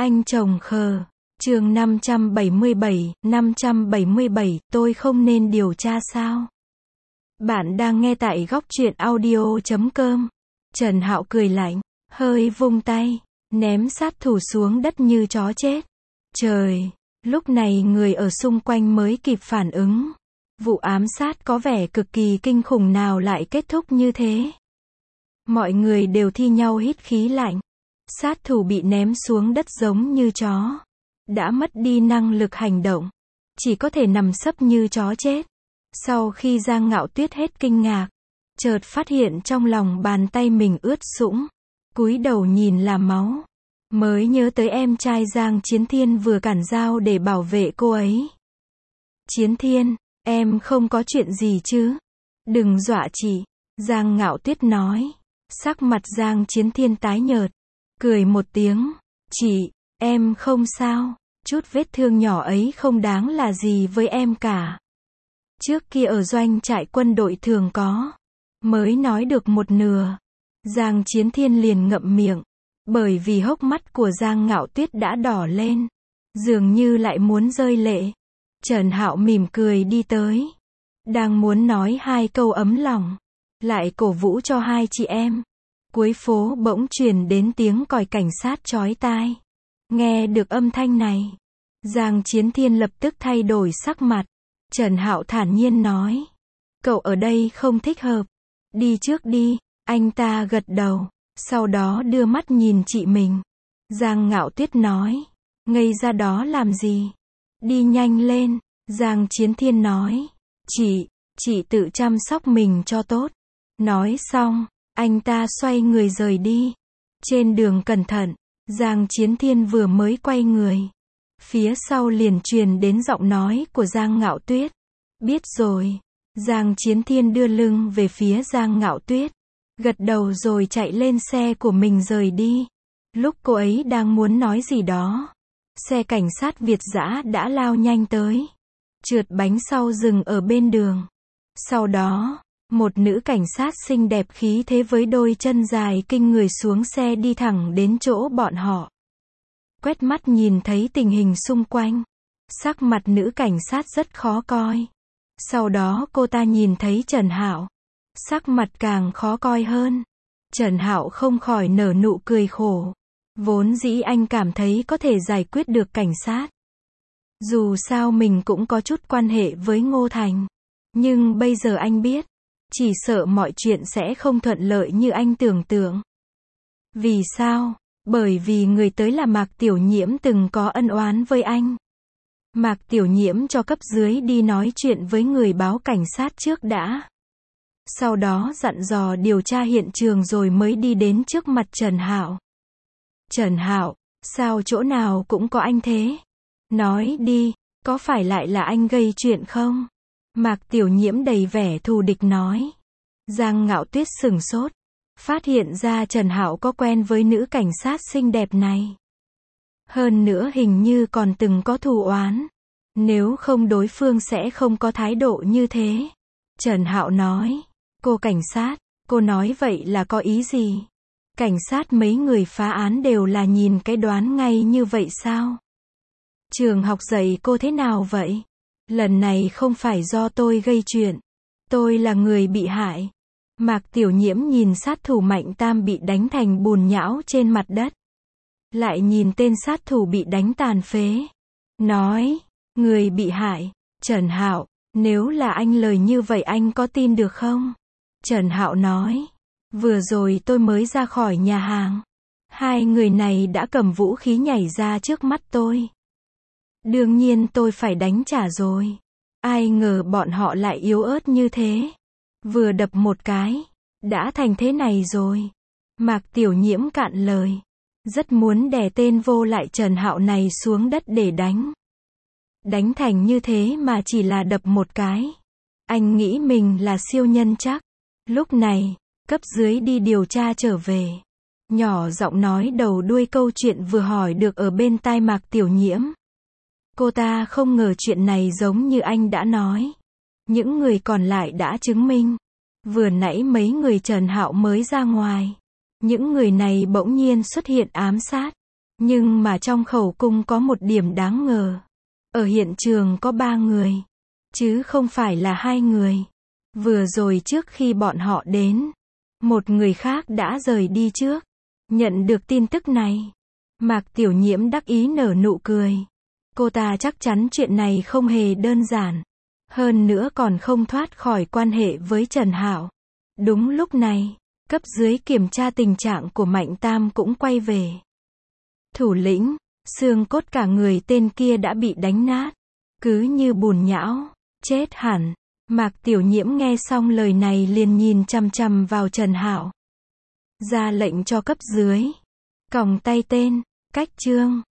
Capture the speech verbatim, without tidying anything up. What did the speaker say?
Anh chồng khờ. Chương năm trăm bảy mươi bảy, năm trăm bảy mươi bảy, tôi không nên điều tra sao? Bạn đang nghe tại góc truyện audio chấm com. Trần Hạo cười lạnh, hơi vung tay, ném sát thủ xuống đất như chó chết. Trời, lúc này người ở xung quanh mới kịp phản ứng. Vụ ám sát có vẻ cực kỳ kinh khủng nào lại kết thúc như thế. Mọi người đều thi nhau hít khí lạnh. Sát thủ bị ném xuống đất giống như chó. Đã mất đi năng lực hành động. Chỉ có thể nằm sấp như chó chết. Sau khi Giang Ngạo Tuyết hết kinh ngạc, chợt phát hiện trong lòng bàn tay mình ướt sũng. Cúi đầu nhìn là máu. Mới nhớ tới em trai Giang Chiến Thiên vừa cản dao để bảo vệ cô ấy. Chiến Thiên, em không có chuyện gì chứ? Đừng dọa chị. Giang Ngạo Tuyết nói. Sắc mặt Giang Chiến Thiên tái nhợt. Cười một tiếng. Chị, em không sao. Chút vết thương nhỏ ấy không đáng là gì với em cả. Trước kia ở doanh trại quân đội thường có. Mới nói được một nửa. Giang Chiến Thiên liền ngậm miệng. Bởi vì hốc mắt của Giang Ngạo Tuyết đã đỏ lên. Dường như lại muốn rơi lệ. Trần Hạo mỉm cười đi tới. Đang muốn nói hai câu ấm lòng. Lại cổ vũ cho hai chị em. Cuối phố bỗng truyền đến tiếng còi cảnh sát chói tai. Nghe được âm thanh này. Giang Chiến Thiên lập tức thay đổi sắc mặt. Trần Hạo thản nhiên nói. Cậu ở đây không thích hợp. Đi trước đi. Anh ta gật đầu. Sau đó đưa mắt nhìn chị mình. Giang Ngạo Tuyết nói. Ngây ra đó làm gì? Đi nhanh lên. Giang Chiến Thiên nói. Chị, chị tự chăm sóc mình cho tốt. Nói xong, anh ta xoay người rời đi. Trên đường cẩn thận, Giang Chiến Thiên vừa mới quay người. Phía sau liền truyền đến giọng nói của Giang Ngạo Tuyết. Biết rồi. Giang Chiến Thiên đưa lưng về phía Giang Ngạo Tuyết. Gật đầu rồi chạy lên xe của mình rời đi. Lúc cô ấy đang muốn nói gì đó. Xe cảnh sát Việt dã đã lao nhanh tới. Trượt bánh sau dừng ở bên đường. Sau đó, một nữ cảnh sát xinh đẹp khí thế với đôi chân dài kinh người xuống xe đi thẳng đến chỗ bọn họ. Quét mắt nhìn thấy tình hình xung quanh. Sắc mặt nữ cảnh sát rất khó coi. Sau đó cô ta nhìn thấy Trần Hạo. Sắc mặt càng khó coi hơn. Trần Hạo không khỏi nở nụ cười khổ. Vốn dĩ anh cảm thấy có thể giải quyết được cảnh sát. Dù sao mình cũng có chút quan hệ với Ngô Thành. Nhưng bây giờ anh biết. Chỉ sợ mọi chuyện sẽ không thuận lợi như anh tưởng tượng. Vì sao? Bởi vì người tới là Mạc Tiểu Nhiễm từng có ân oán với anh. Mạc Tiểu Nhiễm cho cấp dưới đi nói chuyện với người báo cảnh sát trước đã. Sau đó dặn dò điều tra hiện trường rồi mới đi đến trước mặt Trần Hạo. Trần Hạo, sao chỗ nào cũng có anh thế? Nói đi, có phải lại là anh gây chuyện không? Mạc Tiểu Nhiễm đầy vẻ thù địch nói. Giang Ngạo Tuyết sửng sốt. Phát hiện ra Trần Hạo có quen với nữ cảnh sát xinh đẹp này. Hơn nữa hình như còn từng có thù oán. Nếu không đối phương sẽ không có thái độ như thế. Trần Hạo nói. Cô cảnh sát, cô nói vậy là có ý gì? Cảnh sát mấy người phá án đều là nhìn cái đoán ngay như vậy sao? Trường học dạy cô thế nào vậy? Lần này không phải do tôi gây chuyện. Tôi là người bị hại. Mạc Tiểu Nhiễm nhìn sát thủ Mạnh Tam bị đánh thành bùn nhão trên mặt đất. Lại nhìn tên sát thủ bị đánh tàn phế. Nói, người bị hại, Trần Hạo, nếu là anh lời như vậy anh có tin được không? Trần Hạo nói, vừa rồi tôi mới ra khỏi nhà hàng. Hai người này đã cầm vũ khí nhảy ra trước mắt tôi. Đương nhiên tôi phải đánh trả rồi. Ai ngờ bọn họ lại yếu ớt như thế. Vừa đập một cái, đã thành thế này rồi. Mạc Tiểu Nhiễm cạn lời. Rất muốn đè tên vô lại Trần Hạo này xuống đất để đánh. Đánh thành như thế mà chỉ là đập một cái. Anh nghĩ mình là siêu nhân chắc. Lúc này, cấp dưới đi điều tra trở về. Nhỏ giọng nói đầu đuôi câu chuyện vừa hỏi được ở bên tai Mạc Tiểu Nhiễm. Cô ta không ngờ chuyện này giống như anh đã nói. Những người còn lại đã chứng minh. Vừa nãy mấy người Trần Hạo mới ra ngoài. Những người này bỗng nhiên xuất hiện ám sát. Nhưng mà trong khẩu cung có một điểm đáng ngờ. Ở hiện trường có ba người, chứ không phải là hai người. Vừa rồi trước khi bọn họ đến, một người khác đã rời đi trước. Nhận được tin tức này, Mạc Tiểu Nhiễm đắc ý nở nụ cười. Cô ta chắc chắn chuyện này không hề đơn giản. Hơn nữa còn không thoát khỏi quan hệ với Trần Hạo. Đúng lúc này, cấp dưới kiểm tra tình trạng của Mạnh Tam cũng quay về. Thủ lĩnh, xương cốt cả người tên kia đã bị đánh nát. Cứ như bùn nhão, chết hẳn. Mạc Tiểu Nhiễm nghe xong lời này liền nhìn chằm chằm vào Trần Hạo. Ra lệnh cho cấp dưới. Còng tay tên, cách trương.